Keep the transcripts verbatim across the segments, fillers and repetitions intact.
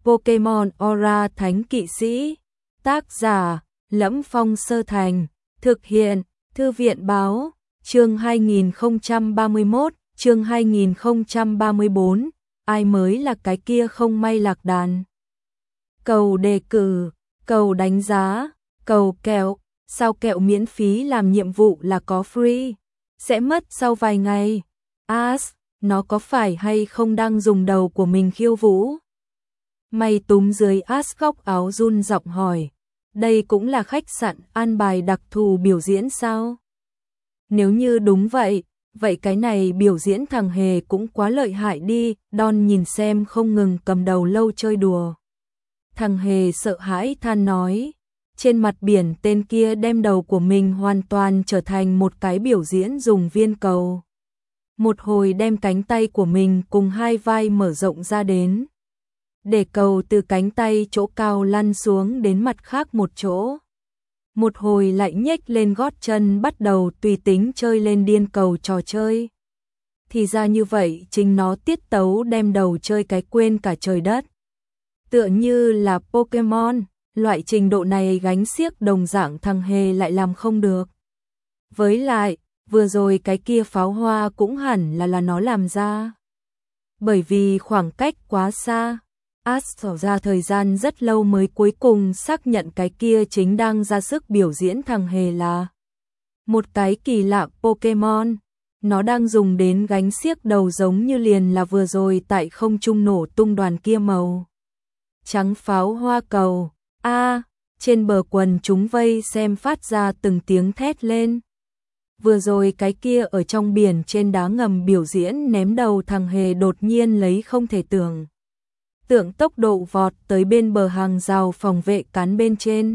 Pokemon Aura Thánh Kỵ Sĩ. Tác giả: Lẫm Phong Sơ Thành. Thực hiện: Thư viện báo. Chương hai nghìn không trăm ba mươi mốt, chương hai nghìn không trăm ba mươi bốn. Ai mới là cái kia không may lạc đàn? Cầu đề cử, cầu đánh giá, cầu kẹo. Sao kẹo miễn phí làm nhiệm vụ là có free? Sẽ mất sau vài ngày. As, nó có phải hay không đang dùng đầu của mình khiêu vũ? Mày túm dưới As góc áo run giọng hỏi. Đây cũng là khách sạn an bài đặc thù biểu diễn sao? Nếu như đúng vậy, vậy cái này biểu diễn thằng hề cũng quá lợi hại đi. Don nhìn xem không ngừng cầm đầu lâu chơi đùa. Thằng hề sợ hãi than nói. Trên mặt biển tên kia đem đầu của mình hoàn toàn trở thành một cái biểu diễn dùng viên cầu. Một hồi đem cánh tay của mình cùng hai vai mở rộng ra đến. Để cầu từ cánh tay chỗ cao lăn xuống đến mặt khác một chỗ. Một hồi lại nhếch lên gót chân bắt đầu tùy tính chơi lên điên cầu trò chơi. Thì ra như vậy chính nó tiết tấu đem đầu chơi cái quên cả trời đất. Tựa như là Pokemon, loại trình độ này gánh xiếc đồng dạng thằng hề lại làm không được. Với lại, vừa rồi cái kia pháo hoa cũng hẳn là là nó làm ra. Bởi vì khoảng cách quá xa, As tỏ ra thời gian rất lâu mới cuối cùng xác nhận cái kia chính đang ra sức biểu diễn thằng hề là một cái kỳ lạ Pokemon. Nó đang dùng đến gánh xiếc đầu giống như liền là vừa rồi tại không trung nổ tung đoàn kia màu trắng pháo hoa cầu. A, à, trên bờ quần chúng vây xem phát ra từng tiếng thét lên. Vừa rồi cái kia ở trong biển trên đá ngầm biểu diễn ném đầu thằng hề đột nhiên lấy không thể tưởng. Tượng tốc độ vọt tới bên bờ hàng rào phòng vệ cán bên trên.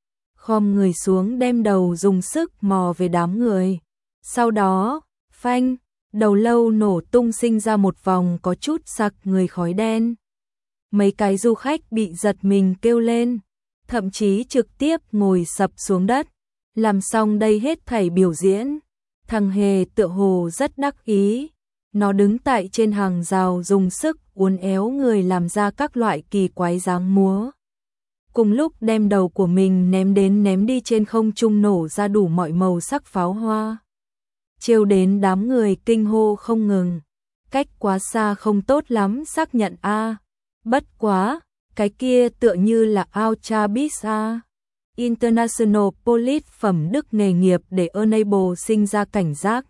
Khom người xuống đem đầu dùng sức mò về đám người. Sau đó, phanh, đầu lâu nổ tung sinh ra một vòng có chút sặc người khói đen. Mấy cái du khách bị giật mình kêu lên. Thậm chí trực tiếp ngồi sập xuống đất. Làm xong đây hết thảy biểu diễn. Thằng hề tựa hồ rất đắc ý. Nó đứng tại trên hàng rào dùng sức uốn éo người làm ra các loại kỳ quái dáng múa. Cùng lúc đem đầu của mình ném đến ném đi trên không trung nổ ra đủ mọi màu sắc pháo hoa. Trêu đến đám người kinh hô không ngừng. Cách quá xa không tốt lắm xác nhận a à. Bất quá, cái kia tựa như là Ultra Beast a. International Police phẩm đức nghề nghiệp để Enable sinh ra cảnh giác.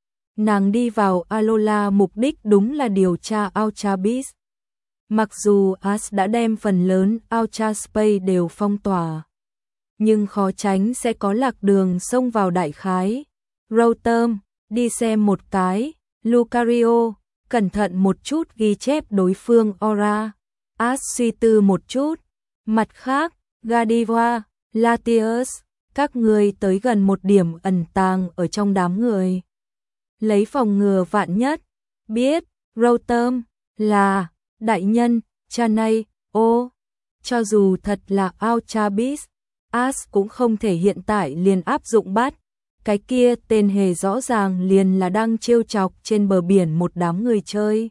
Nàng đi vào Alola mục đích đúng là điều tra Ultra Beast. Mặc dù As đã đem phần lớn Ultra Space đều phong tỏa, nhưng khó tránh sẽ có lạc đường xông vào đại khái. Rotom, đi xem một cái. Lucario, cẩn thận một chút ghi chép đối phương Aura. As suy tư một chút. Mặt khác, Gardevoir, Latios, các người tới gần một điểm ẩn tàng ở trong đám người. Lấy phòng ngừa vạn nhất. Biết, Rotom, là, đại nhân, Chanay, ô. Cho dù thật là Ultra Beast, As cũng không thể hiện tại liền áp dụng bắt. Cái kia tên hề rõ ràng liền là đang trêu chọc trên bờ biển một đám người chơi.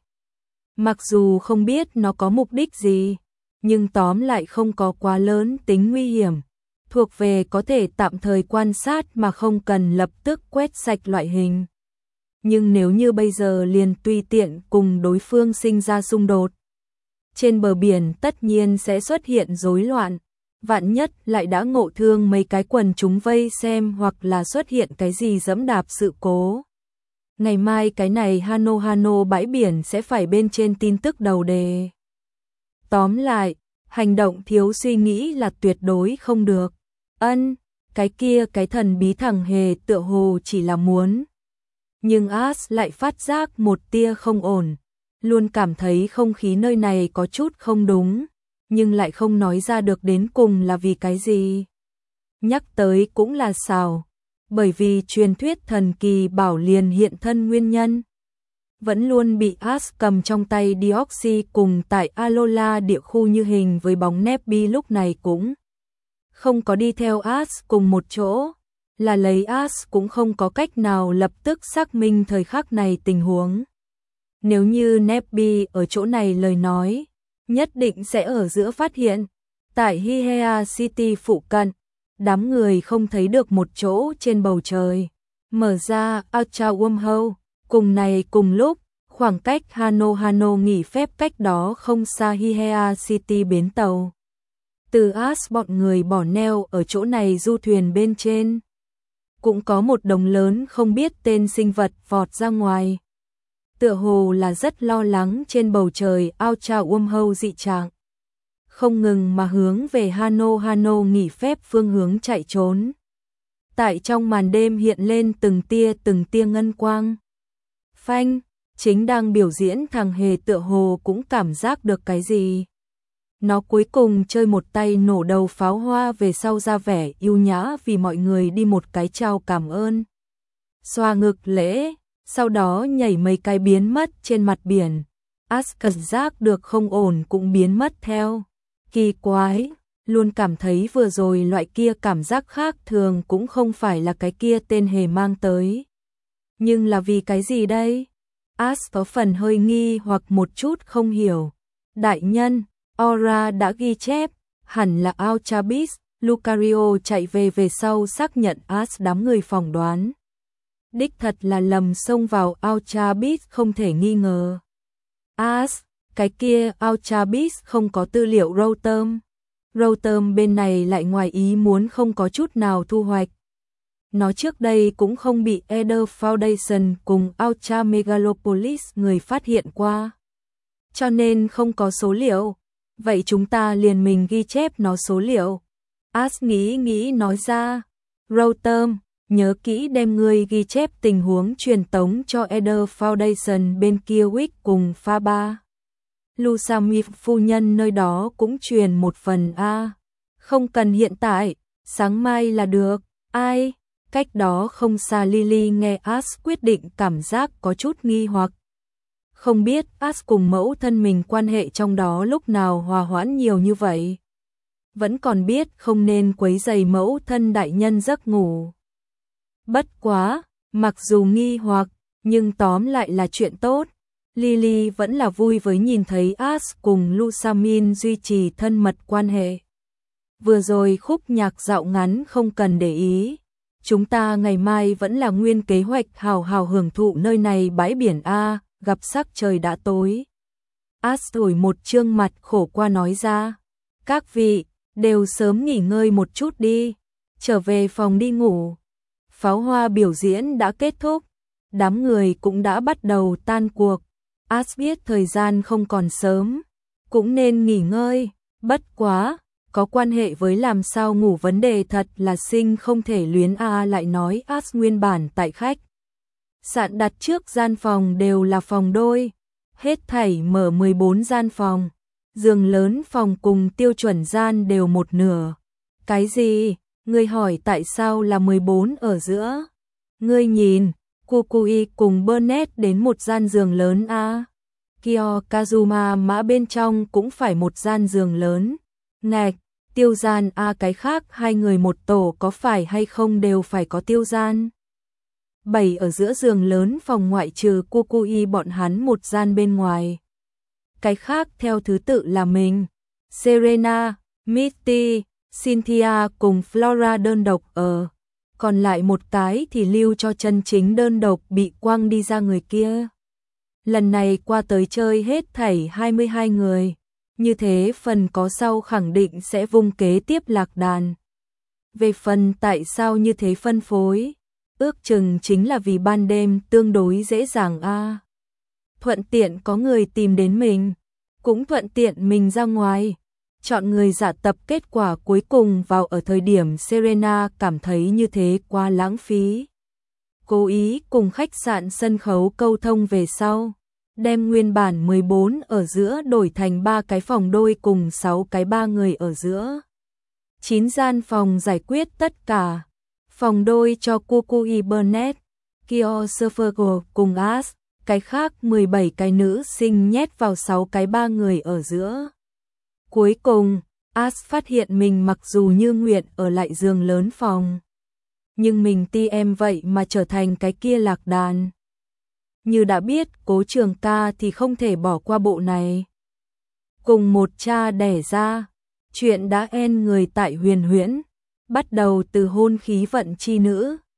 Mặc dù không biết nó có mục đích gì, nhưng tóm lại không có quá lớn tính nguy hiểm. Thuộc về có thể tạm thời quan sát mà không cần lập tức quét sạch loại hình. Nhưng nếu như bây giờ liền tùy tiện cùng đối phương sinh ra xung đột, trên bờ biển tất nhiên sẽ xuất hiện rối loạn. Vạn nhất lại đã ngộ thương mấy cái quần chúng vây xem hoặc là xuất hiện cái gì dẫm đạp sự cố. Ngày mai cái này Hano Hano bãi biển sẽ phải bên trên tin tức đầu đề. Tóm lại, hành động thiếu suy nghĩ là tuyệt đối không được. Ân, cái kia cái thần bí thằng hề tựa hồ chỉ là muốn. Nhưng As lại phát giác một tia không ổn. Luôn cảm thấy không khí nơi này có chút không đúng. Nhưng lại không nói ra được đến cùng là vì cái gì. Nhắc tới cũng là xào. Bởi vì truyền thuyết thần kỳ bảo liền hiện thân nguyên nhân. Vẫn luôn bị As cầm trong tay Deoxy cùng tại Alola địa khu như hình với bóng Nebby lúc này cũng không có đi theo As cùng một chỗ. Là lấy As cũng không có cách nào lập tức xác minh thời khắc này tình huống. Nếu như Nebby ở chỗ này lời nói, nhất định sẽ ở giữa phát hiện. Tại Hihea City phụ cận, đám người không thấy được một chỗ trên bầu trời. Mở ra Ultra Wormhole, cùng này cùng lúc, khoảng cách Hano Hano nghỉ phép cách đó không xa Hihea City bến tàu. Từ Ash bọn người bỏ neo ở chỗ này du thuyền bên trên. Cũng có một đồng lớn không biết tên sinh vật vọt ra ngoài. Tựa hồ là rất lo lắng trên bầu trời Ultra Wormhole dị trạng. Không ngừng mà hướng về Hano Hano nghỉ phép phương hướng chạy trốn. Tại trong màn đêm hiện lên từng tia từng tia ngân quang. Phanh, chính đang biểu diễn thằng hề tựa hồ cũng cảm giác được cái gì. Nó cuối cùng chơi một tay nổ đầu pháo hoa về sau ra vẻ yêu nhã vì mọi người đi một cái chào cảm ơn. Xoa ngực lễ, sau đó nhảy mấy cái biến mất trên mặt biển. Ash cảm giác được không ổn cũng biến mất theo. Kỳ quái, luôn cảm thấy vừa rồi loại kia cảm giác khác thường cũng không phải là cái kia tên hề mang tới. Nhưng là vì cái gì đây? Ash có phần hơi nghi hoặc một chút không hiểu. Đại nhân, Aura đã ghi chép, hẳn là Ultra Beast. Lucario chạy về về sau xác nhận Ash đám người phỏng đoán. Đích thật là lầm xông vào Ultra Beast không thể nghi ngờ. Ash, cái kia Ultra Beast không có tư liệu Rotom. Rotom bên này lại ngoài ý muốn không có chút nào thu hoạch. Nó trước đây cũng không bị Eder Foundation cùng Ultra Megalopolis người phát hiện qua. Cho nên không có số liệu. Vậy chúng ta liền mình ghi chép nó số liệu. Ash nghĩ nghĩ nói ra. Rotom, nhớ kỹ đem người ghi chép tình huống truyền tống cho Eder Foundation bên kia Wick cùng pha ba. Lusami phu nhân nơi đó cũng truyền một phần A. Không cần hiện tại, sáng mai là được. Ai? Cách đó không xa Lily nghe Ash quyết định cảm giác có chút nghi hoặc. Không biết Ash cùng mẫu thân mình quan hệ trong đó lúc nào hòa hoãn nhiều như vậy. Vẫn còn biết không nên quấy rầy mẫu thân đại nhân giấc ngủ. Bất quá, mặc dù nghi hoặc, nhưng tóm lại là chuyện tốt. Lily vẫn là vui với nhìn thấy Ash cùng Lusamin duy trì thân mật quan hệ. Vừa rồi khúc nhạc dạo ngắn không cần để ý. Chúng ta ngày mai vẫn là nguyên kế hoạch hào hào hưởng thụ nơi này bãi biển A, gặp sắc trời đã tối. Ash thổi một trương mặt khổ qua nói ra. Các vị, đều sớm nghỉ ngơi một chút đi, trở về phòng đi ngủ. Pháo hoa biểu diễn đã kết thúc, đám người cũng đã bắt đầu tan cuộc. Ash biết thời gian không còn sớm, cũng nên nghỉ ngơi, bất quá, có quan hệ với làm sao ngủ vấn đề thật là sinh không thể luyến a lại nói Ash nguyên bản tại khách sạn đặt trước gian phòng đều là phòng đôi, hết thảy mở mười bốn gian phòng, giường lớn phòng cùng tiêu chuẩn gian đều một nửa. Cái gì? Ngươi hỏi tại sao là mười bốn ở giữa? Ngươi nhìn, Kukui cùng Burnett đến một gian giường lớn a. Kyo Kazuma mã bên trong cũng phải một gian giường lớn. Ngạch, tiêu gian a cái khác hai người một tổ có phải hay không đều phải có tiêu gian. Bảy ở giữa giường lớn phòng ngoại trừ Kukui bọn hắn một gian bên ngoài. Cái khác theo thứ tự là mình, Serena, Misty, Cynthia cùng Flora đơn độc ở. Còn lại một cái thì lưu cho chân chính đơn độc bị quăng đi ra người kia. Lần này qua tới chơi hết thảy hai mươi hai người. Như thế phần có sau khẳng định sẽ vung kế tiếp lạc đàn. Về phần tại sao như thế phân phối, ước chừng chính là vì ban đêm tương đối dễ dàng a. Thuận tiện có người tìm đến mình, cũng thuận tiện mình ra ngoài. Chọn người giả tập kết quả cuối cùng vào ở thời điểm Serena cảm thấy như thế quá lãng phí. Cố ý cùng khách sạn sân khấu câu thông về sau, đem nguyên bản mười bốn ở giữa đổi thành ba cái phòng đôi cùng sáu cái ba người ở giữa. chín gian phòng giải quyết tất cả. Phòng đôi cho Kukui Burnett, Kyo Surfergo cùng Ash, cái khác mười bảy cái nữ sinh nhét vào sáu cái ba người ở giữa. Cuối cùng, Ash phát hiện mình mặc dù như nguyện ở lại giường lớn phòng, nhưng mình ti em vậy mà trở thành cái kia lạc đàn. Như đã biết Cố Trường Ca thì không thể bỏ qua bộ này. cùng một cha đẻ ra. Chuyện đã en người tại Huyền Huyễn, bắt đầu từ hôn khí vận chi nữ,